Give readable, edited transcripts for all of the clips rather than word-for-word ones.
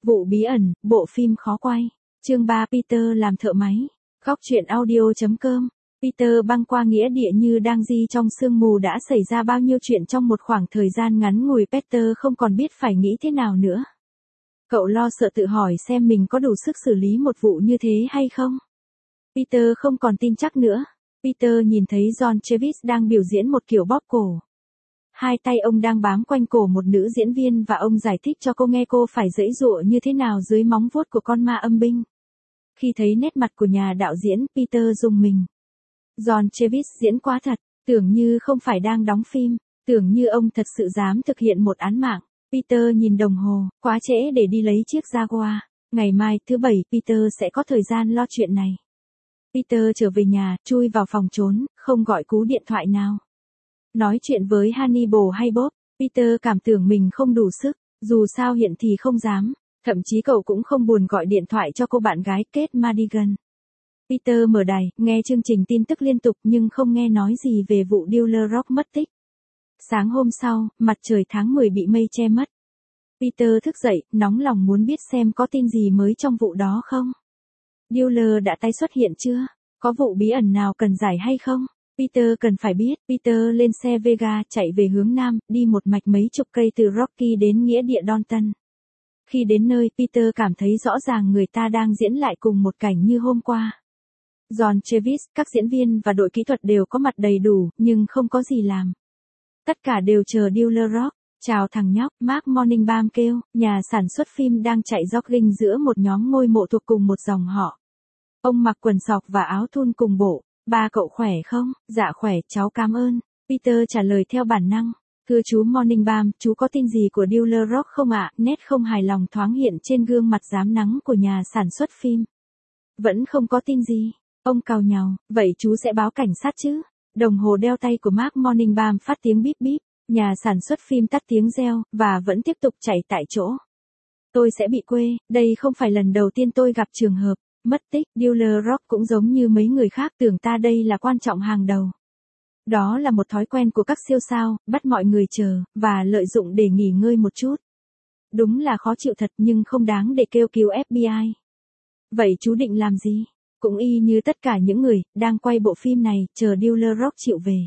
Vụ bí ẩn, bộ phim khó quay. Chương 3 Peter làm thợ máy. Góc truyện audio.com. Peter băng qua nghĩa địa như đang di trong sương mù đã xảy ra bao nhiêu chuyện trong một khoảng thời gian ngắn ngủi. Peter không còn biết phải nghĩ thế nào nữa. Cậu lo sợ tự hỏi xem mình có đủ sức xử lý một vụ như thế hay không. Peter không còn tin chắc nữa. Peter nhìn thấy John Travis đang biểu diễn một kiểu bóp cổ. Hai tay ông đang bám quanh cổ một nữ diễn viên và ông giải thích cho cô nghe cô phải giãy giụa như thế nào dưới móng vuốt của con ma âm binh. Khi thấy nét mặt của nhà đạo diễn, Peter rùng mình. John Travis diễn quá thật, tưởng như không phải đang đóng phim, tưởng như ông thật sự dám thực hiện một án mạng. Peter nhìn đồng hồ, quá trễ để đi lấy chiếc Jaguar. Ngày mai thứ Bảy Peter sẽ có thời gian lo chuyện này. Peter trở về nhà, chui vào phòng trốn, không gọi cú điện thoại nào. Nói chuyện với Hannibal hay Bob, Peter cảm tưởng mình không đủ sức, dù sao hiện thì không dám, thậm chí cậu cũng không buồn gọi điện thoại cho cô bạn gái Kate Madigan. Peter mở đài, nghe chương trình tin tức liên tục nhưng không nghe nói gì về vụ dealer rock mất tích. Sáng hôm sau, mặt trời tháng 10 bị mây che mất. Peter thức dậy, nóng lòng muốn biết xem có tin gì mới trong vụ đó không. Dealer đã tái xuất hiện chưa? Có vụ bí ẩn nào cần giải hay không? Peter cần phải biết. Peter lên xe Vega chạy về hướng nam, đi một mạch mấy chục cây từ Rocky đến nghĩa địa Dalton. Khi đến nơi, Peter cảm thấy rõ ràng người ta đang diễn lại cùng một cảnh như hôm qua. John Travis, các diễn viên và đội kỹ thuật đều có mặt đầy đủ, nhưng không có gì làm. Tất cả đều chờ dealer rock. Chào thằng nhóc, Mark Morningbam kêu, nhà sản xuất phim đang chạy jogging giữa một nhóm ngôi mộ thuộc cùng một dòng họ. Ông mặc quần sọc và áo thun cùng bộ. Ba cậu khỏe không? Dạ khỏe, cháu cảm ơn. Peter trả lời theo bản năng. Thưa chú Morningbam, chú có tin gì của dealer rock không ạ? Nét không hài lòng thoáng hiện trên gương mặt rám nắng của nhà sản xuất phim. Vẫn không có tin gì. Ông càu nhàu, vậy chú sẽ báo cảnh sát chứ? Đồng hồ đeo tay của Mark Morningbam phát tiếng bíp bíp. Nhà sản xuất phim tắt tiếng reo, và vẫn tiếp tục chạy tại chỗ. Tôi sẽ bị quê, đây không phải lần đầu tiên tôi gặp trường hợp mất tích. Dealer rock cũng giống như mấy người khác tưởng ta đây là quan trọng hàng đầu. Đó là một thói quen của các siêu sao, bắt mọi người chờ, và lợi dụng để nghỉ ngơi một chút. Đúng là khó chịu thật nhưng không đáng để kêu cứu FBI. Vậy chú định làm gì? Cũng y như tất cả những người đang quay bộ phim này, chờ dealer rock chịu về.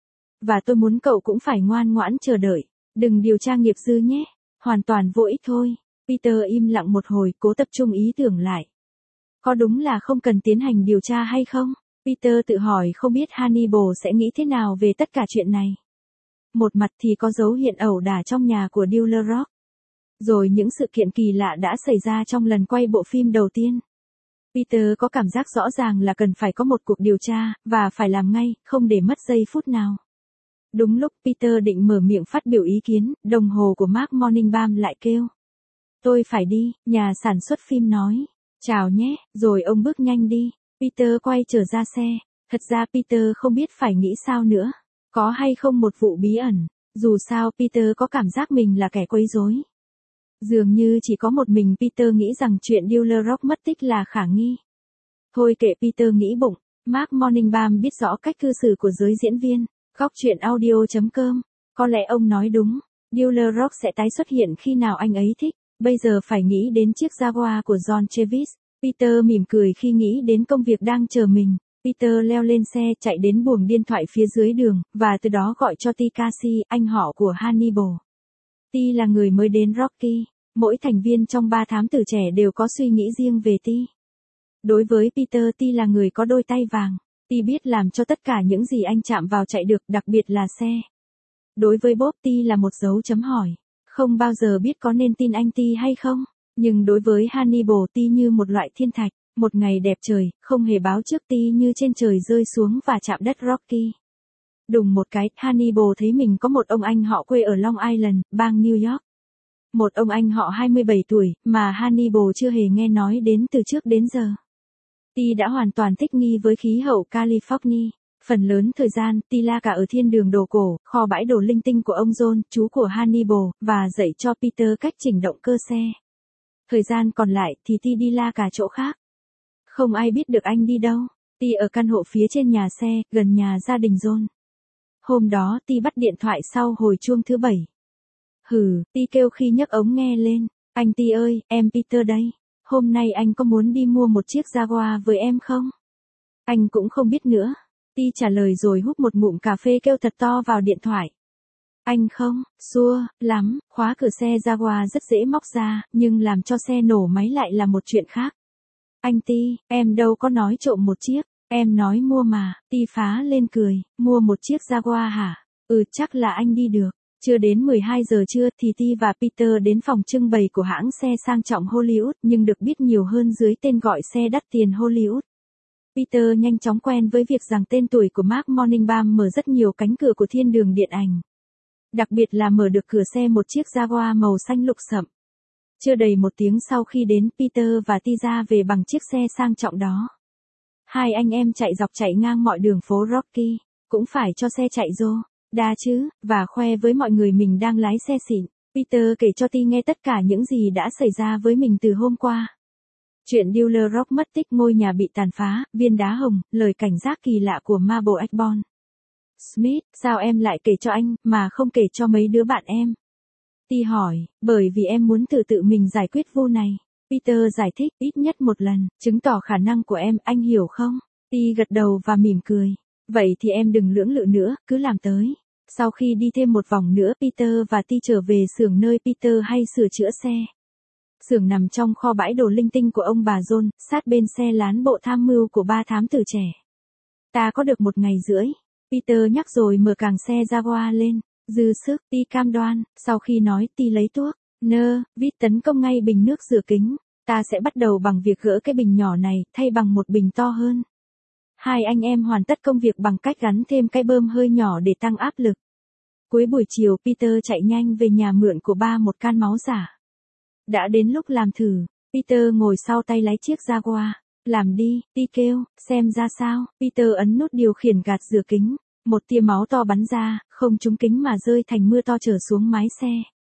Và tôi muốn cậu cũng phải ngoan ngoãn chờ đợi. Đừng điều tra nghiệp dư nhé. Hoàn toàn vô ích thôi. Peter im lặng một hồi, cố tập trung ý tưởng lại. Có đúng là không cần tiến hành điều tra hay không? Peter tự hỏi không biết Hannibal sẽ nghĩ thế nào về tất cả chuyện này. Một mặt thì có dấu hiện ẩu đả trong nhà của dealer rock. Rồi những sự kiện kỳ lạ đã xảy ra trong lần quay bộ phim đầu tiên. Peter có cảm giác rõ ràng là cần phải có một cuộc điều tra, và phải làm ngay, không để mất giây phút nào. Đúng lúc Peter định mở miệng phát biểu ý kiến, đồng hồ của Mark Morningbam lại kêu. Tôi phải đi, nhà sản xuất phim nói. Chào nhé, rồi ông bước nhanh đi. Peter quay trở ra xe. Thật ra Peter không biết phải nghĩ sao nữa. Có hay không một vụ bí ẩn. Dù sao Peter có cảm giác mình là kẻ quấy rối. Dường như chỉ có một mình Peter nghĩ rằng chuyện dealer rock mất tích là khả nghi. Thôi kệ, Peter nghĩ bụng. Mark Morningbam biết rõ cách cư xử của giới diễn viên. Góc truyện audio.com. Có lẽ ông nói đúng. Dealer rock sẽ tái xuất hiện khi nào anh ấy thích. Bây giờ phải nghĩ đến chiếc Jaguar của John Travis. Peter mỉm cười khi nghĩ đến công việc đang chờ mình. Peter leo lên xe chạy đến buồng điện thoại phía dưới đường, và từ đó gọi cho T. Casey, anh họ của Hannibal. T là người mới đến Rocky. Mỗi thành viên trong 3 thám tử trẻ đều có suy nghĩ riêng về T. Đối với Peter, T là người có đôi tay vàng. T biết làm cho tất cả những gì anh chạm vào chạy được, đặc biệt là xe. Đối với Bob, T là một dấu chấm hỏi. Không bao giờ biết có nên tin anh T hay không. Nhưng đối với Hannibal, T như một loại thiên thạch. Một ngày đẹp trời, không hề báo trước, T như trên trời rơi xuống và chạm đất Rocky. Đùng một cái, Hannibal thấy mình có một ông anh họ quê ở Long Island, bang New York. Một ông anh họ 27 tuổi, mà Hannibal chưa hề nghe nói đến từ trước đến giờ. T đã hoàn toàn thích nghi với khí hậu California. Phần lớn thời gian, T la cả ở thiên đường đồ cổ, kho bãi đồ linh tinh của ông John, chú của Hannibal, và dạy cho Peter cách chỉnh động cơ xe. Thời gian còn lại thì T đi la cả chỗ khác. Không ai biết được anh đi đâu. T ở căn hộ phía trên nhà xe, gần nhà gia đình John. Hôm đó T bắt điện thoại sau hồi chuông thứ 7. Hừ, Ti kêu khi nhấc ống nghe lên. Anh Ti ơi, em Peter đây. Hôm nay anh có muốn đi mua một chiếc Jaguar với em không? Anh cũng không biết nữa. Ti trả lời rồi hút một ngụm cà phê kêu thật to vào điện thoại. Anh không, xua, lắm, khóa cửa xe Jaguar rất dễ móc ra, nhưng làm cho xe nổ máy lại là một chuyện khác. Anh Ti, em đâu có nói trộm một chiếc, em nói mua mà. Ti phá lên cười, mua một chiếc Jaguar hả? Chắc là anh đi được. Chưa đến 12 giờ trưa thì Ti và Peter đến phòng trưng bày của hãng xe sang trọng Hollywood nhưng được biết nhiều hơn dưới tên gọi xe đắt tiền Hollywood. Peter nhanh chóng quen với việc rằng tên tuổi của Mark Morningbam mở rất nhiều cánh cửa của thiên đường điện ảnh. Đặc biệt là mở được cửa xe một chiếc Jaguar màu xanh lục sẫm. Chưa đầy một tiếng sau khi đến, Peter và Ti ra về bằng chiếc xe sang trọng đó. Hai anh em chạy dọc chạy ngang mọi đường phố Rocky, cũng phải cho xe chạy rô đa chứ, và khoe với mọi người mình đang lái xe xịn. Peter kể cho Ti nghe tất cả những gì đã xảy ra với mình từ hôm qua. Chuyện dealer Rock mất tích, ngôi nhà bị tàn phá, viên đá hồng, lời cảnh giác kỳ lạ của Mabel Ashbourne. Smith, sao em lại kể cho anh, mà không kể cho mấy đứa bạn em? Ti hỏi, bởi vì em muốn tự mình giải quyết vụ này. Peter giải thích, ít nhất một lần, chứng tỏ khả năng của em, anh hiểu không? Ti gật đầu và mỉm cười. Vậy thì em đừng lưỡng lự nữa, cứ làm tới. Sau khi đi thêm một vòng nữa, Peter và Ti trở về xưởng nơi Peter hay sửa chữa xe. Xưởng nằm trong kho bãi đồ linh tinh của ông bà John, sát bên xe lán bộ tham mưu của ba thám tử trẻ. Ta có được 1 ngày rưỡi. Peter nhắc rồi mở càng xe Jaguar lên. Dư sức, Ti cam đoan. Sau khi nói, Ti lấy thuốc vít tấn công ngay bình nước rửa kính. Ta sẽ bắt đầu bằng việc gỡ cái bình nhỏ này, thay bằng một bình to hơn. Hai anh em hoàn tất công việc bằng cách gắn thêm cái bơm hơi nhỏ để tăng áp lực. Cuối buổi chiều, Peter chạy nhanh về nhà mượn của ba một can máu giả. Đã đến lúc làm thử. Peter ngồi sau tay lái chiếc Jaguar. Làm đi, Ti kêu, xem ra sao. Peter ấn nút điều khiển gạt rửa kính. Một tia máu to bắn ra, không trúng kính mà rơi thành mưa to trở xuống mái xe.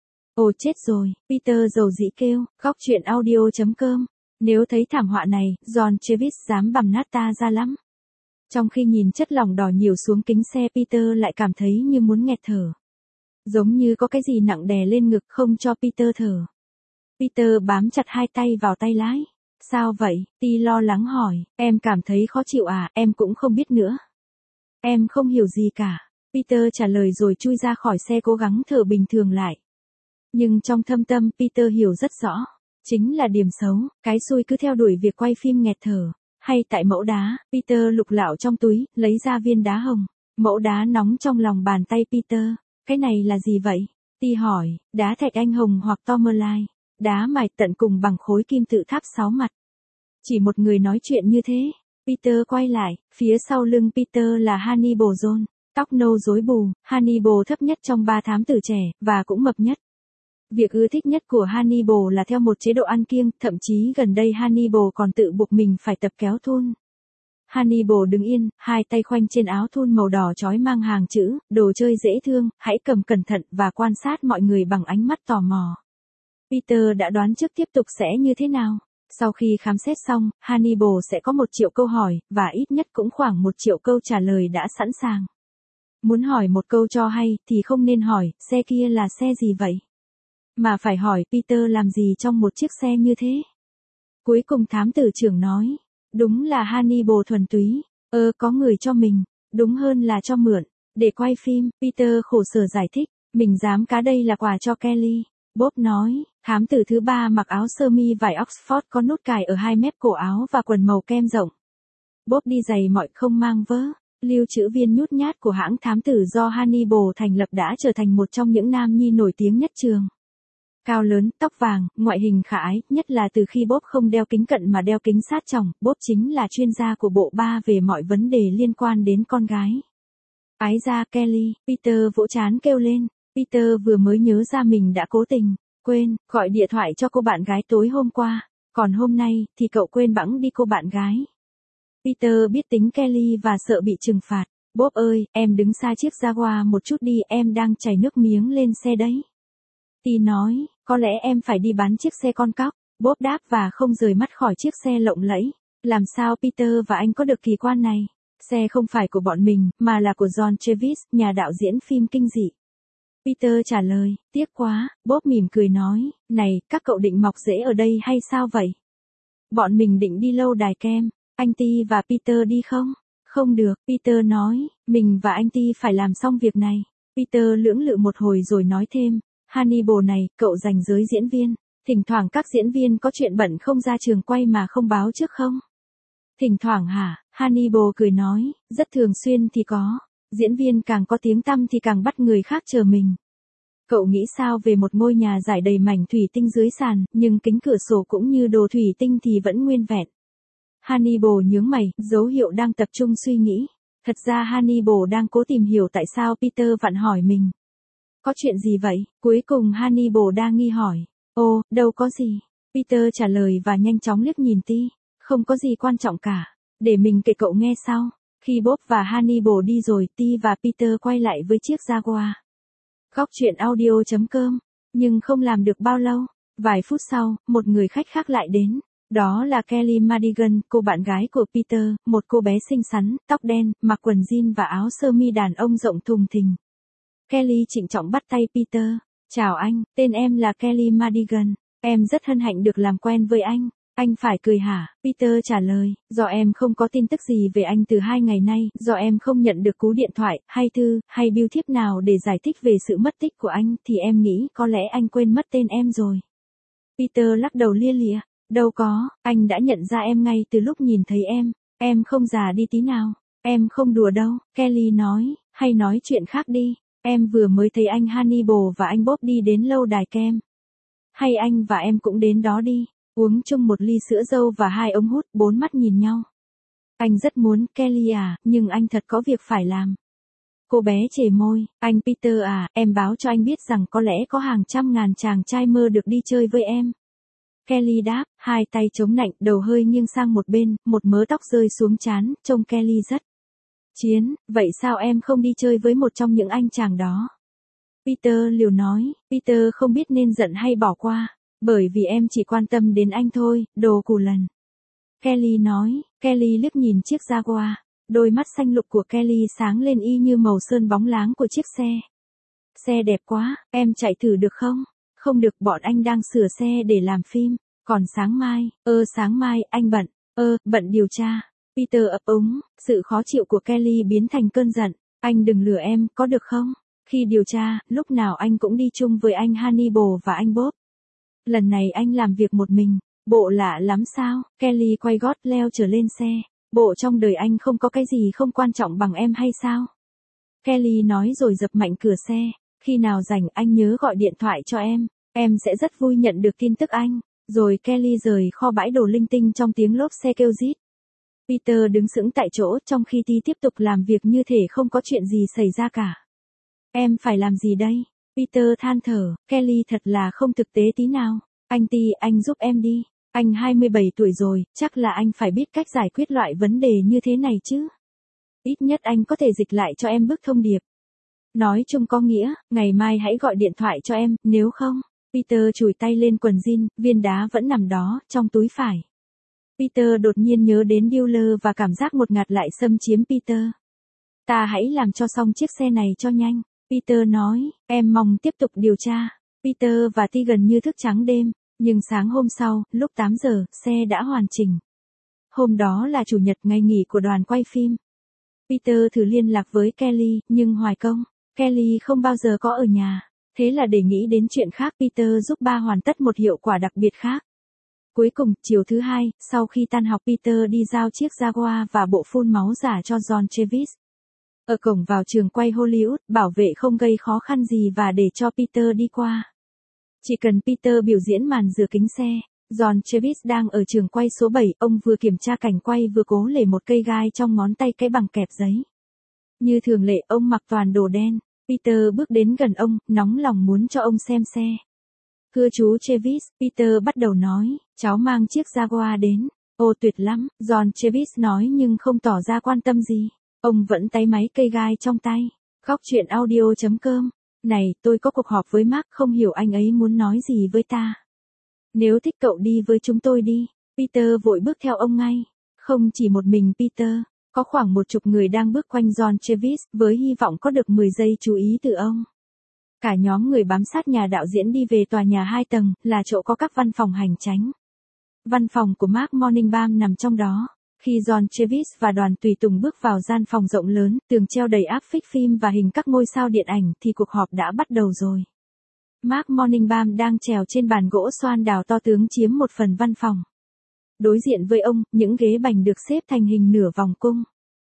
Ồ chết rồi, Peter dầu dĩ kêu. Góc chuyện audio.com. Nếu thấy thảm họa này, John Travis dám bằm nát ta ra lắm. Trong khi nhìn chất lỏng đỏ nhiều xuống kính xe, Peter lại cảm thấy như muốn nghẹt thở. Giống như có cái gì nặng đè lên ngực không cho Peter thở. Peter bám chặt hai tay vào tay lái. Sao vậy? Ti lo lắng hỏi. Em cảm thấy khó chịu à? Em cũng không biết nữa. Em không hiểu gì cả. Peter trả lời rồi chui ra khỏi xe cố gắng thở bình thường lại. Nhưng trong thâm tâm Peter hiểu rất rõ. Chính là điểm xấu, cái xui cứ theo đuổi việc quay phim nghẹt thở. Hay tại mẫu đá, Peter lục lạo trong túi, lấy ra viên đá hồng. Mẫu đá nóng trong lòng bàn tay Peter. Cái này là gì vậy? Ti hỏi, đá thạch anh hồng hoặc tourmaline. Đá mài tận cùng bằng khối kim tự tháp 6 mặt. Chỉ một người nói chuyện như thế. Peter quay lại, phía sau lưng Peter là Hannibal John, tóc nâu rối bù. Hannibal thấp nhất trong ba thám tử trẻ, và cũng mập nhất. Việc ưa thích nhất của Hannibal là theo một chế độ ăn kiêng, thậm chí gần đây Hannibal còn tự buộc mình phải tập kéo thun. Hannibal đứng yên, hai tay khoanh trên áo thun màu đỏ chói mang hàng chữ, đồ chơi dễ thương, hãy cầm cẩn thận và quan sát mọi người bằng ánh mắt tò mò. Peter đã đoán trước tiếp tục sẽ như thế nào. Sau khi khám xét xong, Hannibal sẽ có 1 triệu câu hỏi, và ít nhất cũng khoảng 1 triệu câu trả lời đã sẵn sàng. Muốn hỏi một câu cho hay, thì không nên hỏi, xe kia là xe gì vậy? Mà phải hỏi Peter làm gì trong một chiếc xe như thế? Cuối cùng thám tử trưởng nói, đúng là Hannibal thuần túy. Có người cho mình, đúng hơn là cho mượn, để quay phim. Peter khổ sở giải thích, mình dám cá đây là quà cho Kelly. Bob nói, thám tử thứ 3 mặc áo sơ mi vải Oxford có nút cài ở 2 mép cổ áo và quần màu kem rộng. Bob đi giày mọi không mang vớ. Lưu trữ viên nhút nhát của hãng thám tử do Hannibal thành lập đã trở thành một trong những nam nhi nổi tiếng nhất trường. Cao lớn, tóc vàng, ngoại hình khả ái, nhất là từ khi Bob không đeo kính cận mà đeo kính sát tròng. Bob chính là chuyên gia của bộ ba về mọi vấn đề liên quan đến con gái. Ái da Kelly, Peter vỗ trán kêu lên. Peter vừa mới nhớ ra mình đã cố tình, quên, gọi điện thoại cho cô bạn gái tối hôm qua. Còn hôm nay, thì cậu quên bẵng đi cô bạn gái. Peter biết tính Kelly và sợ bị trừng phạt. Bob ơi, em đứng xa chiếc Jaguar một chút đi, em đang chảy nước miếng lên xe đấy. Ti nói, có lẽ em phải đi bán chiếc xe con cóc. Bob đáp và không rời mắt khỏi chiếc xe lộng lẫy. Làm sao Peter và anh có được kỳ quan này? Xe không phải của bọn mình, mà là của John Travis, nhà đạo diễn phim kinh dị. Peter trả lời, tiếc quá, Bob mỉm cười nói, này, các cậu định mọc rễ ở đây hay sao vậy? Bọn mình định đi lâu đài kem, anh Ti và Peter đi không? Không được, Peter nói, mình và anh Ti phải làm xong việc này. Peter lưỡng lự một hồi rồi nói thêm, Hannibal này, cậu rành giới diễn viên, thỉnh thoảng các diễn viên có chuyện bận không ra trường quay mà không báo trước không? Thỉnh thoảng hả? Hannibal cười nói, rất thường xuyên thì có, diễn viên càng có tiếng tăm thì càng bắt người khác chờ mình. Cậu nghĩ sao về một ngôi nhà rải đầy mảnh thủy tinh dưới sàn, nhưng kính cửa sổ cũng như đồ thủy tinh thì vẫn nguyên vẹn? Hannibal nhướng mày, dấu hiệu đang tập trung suy nghĩ. Thật ra Hannibal đang cố tìm hiểu tại sao Peter vặn hỏi mình. Có chuyện gì vậy? Cuối cùng Hannibal đa nghi hỏi. Ồ, đâu có gì. Peter trả lời và nhanh chóng liếc nhìn Ti. Không có gì quan trọng cả. Để mình kể cậu nghe sau. Khi Bob và Hannibal đi rồi, Ti và Peter quay lại với chiếc Jaguar. Góc truyện audio.com. Nhưng không làm được bao lâu. Vài phút sau, một người khách khác lại đến. Đó là Kelly Madigan, cô bạn gái của Peter, một cô bé xinh xắn, tóc đen, mặc quần jean và áo sơ mi đàn ông rộng thùng thình. Kelly trịnh trọng bắt tay Peter. Chào anh, tên em là Kelly Madigan. Em rất hân hạnh được làm quen với anh. Anh phải cười hả? Peter trả lời, do em không có tin tức gì về anh từ 2 ngày nay, do em không nhận được cú điện thoại, hay thư, hay bưu thiếp nào để giải thích về sự mất tích của anh, thì em nghĩ có lẽ anh quên mất tên em rồi. Peter lắc đầu lia lịa. Đâu có, anh đã nhận ra em ngay từ lúc nhìn thấy em không già đi tí nào, em không đùa đâu, Kelly nói, hay nói chuyện khác đi, em vừa mới thấy anh Hannibal và anh Bob đi đến lâu đài kem. Hay anh và em cũng đến đó đi, uống chung một ly sữa dâu và 2 ống hút, 4 mắt nhìn nhau. Anh rất muốn, Kelly à, nhưng anh thật có việc phải làm. Cô bé chề môi, anh Peter à, em báo cho anh biết rằng có lẽ có hàng trăm ngàn chàng trai mơ được đi chơi với em. Kelly đáp, hai tay chống nạnh, đầu hơi nghiêng sang một bên, một mớ tóc rơi xuống trán, trông Kelly rất chiến, vậy sao em không đi chơi với một trong những anh chàng đó? Peter liều nói, Peter không biết nên giận hay bỏ qua, bởi vì em chỉ quan tâm đến anh thôi, đồ cù lần. Kelly nói, Kelly liếc nhìn chiếc Jaguar, đôi mắt xanh lục của Kelly sáng lên y như màu sơn bóng láng của chiếc xe. Xe đẹp quá, em chạy thử được không? Không được, bọn anh đang sửa xe để làm phim, còn sáng mai, anh bận, bận điều tra. Peter ấp úng, sự khó chịu của Kelly biến thành cơn giận, anh đừng lừa em, có được không? Khi điều tra, lúc nào anh cũng đi chung với anh Hannibal và anh Bob. Lần này anh làm việc một mình, bộ lạ lắm sao? Kelly quay gót leo trở lên xe, bộ trong đời anh không có cái gì không quan trọng bằng em hay sao? Kelly nói rồi dập mạnh cửa xe. Khi nào rảnh anh nhớ gọi điện thoại cho em sẽ rất vui nhận được tin tức anh. Rồi Kelly rời kho bãi đồ linh tinh trong tiếng lốp xe kêu rít. Peter đứng sững tại chỗ trong khi Ti tiếp tục làm việc như thể không có chuyện gì xảy ra cả. Em phải làm gì đây? Peter than thở, Kelly thật là không thực tế tí nào. Anh Ti, anh giúp em đi. Anh 27 tuổi rồi, chắc là anh phải biết cách giải quyết loại vấn đề như thế này chứ. Ít nhất anh có thể dịch lại cho em bức thông điệp. Nói chung có nghĩa, ngày mai hãy gọi điện thoại cho em, nếu không. Peter chùi tay lên quần jean, viên đá vẫn nằm đó, trong túi phải. Peter đột nhiên nhớ đến dealer và cảm giác ngột ngạt lại xâm chiếm Peter. Ta hãy làm cho xong chiếc xe này cho nhanh. Peter nói, em mong tiếp tục điều tra. Peter và Ti gần như thức trắng đêm, nhưng sáng hôm sau, lúc 8 giờ, xe đã hoàn chỉnh. Hôm đó là chủ nhật, ngày nghỉ của đoàn quay phim. Peter thử liên lạc với Kelly, nhưng hoài công. Kelly không bao giờ có ở nhà. Thế là để nghĩ đến chuyện khác, Peter giúp ba hoàn tất một hiệu quả đặc biệt khác. Cuối cùng, chiều thứ Hai, sau khi tan học, Peter đi giao chiếc Jaguar và bộ phun máu giả cho John Travis. Ở cổng vào trường quay Hollywood, bảo vệ không gây khó khăn gì và để cho Peter đi qua. Chỉ cần Peter biểu diễn màn rửa kính xe. John Travis đang ở trường quay số 7, ông vừa kiểm tra cảnh quay vừa cố lể một cây gai trong ngón tay cái bằng kẹp giấy. Như thường lệ, ông mặc toàn đồ đen. Peter bước đến gần ông, nóng lòng muốn cho ông xem xe. Thưa chú Travis, Peter bắt đầu nói, cháu mang chiếc Jaguar đến. Ồ tuyệt lắm, John Travis nói nhưng không tỏ ra quan tâm gì. Ông vẫn táy máy cây gai trong tay. Góc truyện audio.com. Này, tôi có cuộc họp với Mark, không hiểu anh ấy muốn nói gì với ta. Nếu thích cậu đi với chúng tôi đi. Peter vội bước theo ông ngay. Không chỉ một mình Peter, có khoảng 10 người đang bước quanh John Travis với hy vọng có được 10 giây chú ý từ ông. Cả nhóm người bám sát nhà đạo diễn đi về tòa nhà 2 tầng, là chỗ có các văn phòng hành chánh. Văn phòng của Mark Morningbaum nằm trong đó. Khi John Travis và đoàn tùy tùng bước vào gian phòng rộng lớn, tường treo đầy áp phích phim và hình các ngôi sao điện ảnh thì cuộc họp đã bắt đầu rồi. Mark Morningbaum đang trèo trên bàn gỗ xoan đào to tướng chiếm một phần văn phòng. Đối diện với ông, những ghế bành được xếp thành hình nửa vòng cung.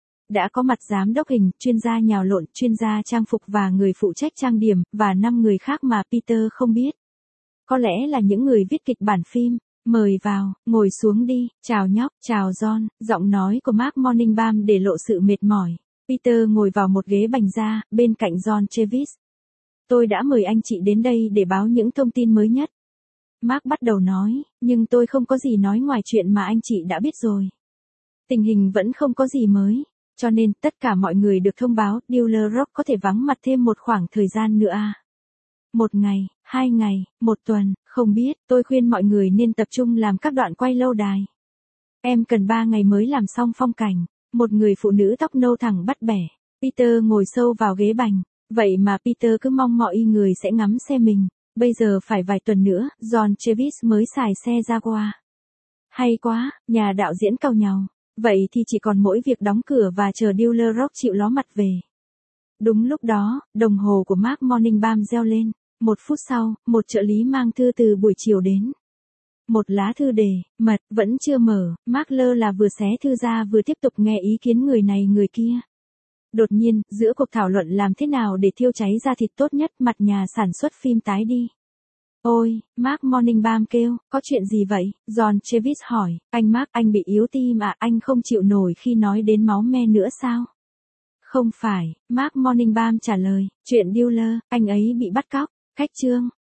Đã có mặt giám đốc hình, chuyên gia nhào lộn, chuyên gia trang phục và người phụ trách trang điểm, và 5 người khác mà Peter không biết. Có lẽ là những người viết kịch bản phim. Mời vào, ngồi xuống đi, chào nhóc, chào John, giọng nói của Mark Morningbaum để lộ sự mệt mỏi. Peter ngồi vào một ghế bành da, bên cạnh John Travis. Tôi đã mời anh chị đến đây để báo những thông tin mới nhất. Mark bắt đầu nói, nhưng tôi không có gì nói ngoài chuyện mà anh chị đã biết rồi. Tình hình vẫn không có gì mới, cho nên tất cả mọi người được thông báo Dealer Rock có thể vắng mặt thêm một khoảng thời gian nữa à. 1 ngày, 2 ngày, 1 tuần, không biết, tôi khuyên mọi người nên tập trung làm các đoạn quay lâu đài. Em cần 3 ngày mới làm xong phong cảnh. Một người phụ nữ tóc nâu thẳng bắt bẻ. Peter ngồi sâu vào ghế bành. Vậy mà Peter cứ mong mọi người sẽ ngắm xe mình. Bây giờ phải vài tuần nữa, John Travis mới xài xe Jaguar. Hay quá, nhà đạo diễn cau nhàu. Vậy thì chỉ còn mỗi việc đóng cửa và chờ Dealer Rock chịu ló mặt về. Đúng lúc đó, đồng hồ của Mark Morningbaum reo lên. 1 phút sau, một trợ lý mang thư từ buổi chiều đến. Một lá thư đề, mật, vẫn chưa mở, Mark lơ là vừa xé thư ra vừa tiếp tục nghe ý kiến người này người kia. Đột nhiên, giữa cuộc thảo luận làm thế nào để thiêu cháy ra thịt tốt nhất, mặt nhà sản xuất phim tái đi. Ôi, Mark Morningbaum kêu, có chuyện gì vậy? John Travis hỏi, anh Mark, anh bị yếu tim à, anh không chịu nổi khi nói đến máu me nữa sao? Không phải, Mark Morningbaum trả lời, chuyện Dealer, anh ấy bị bắt cóc. Khách trương,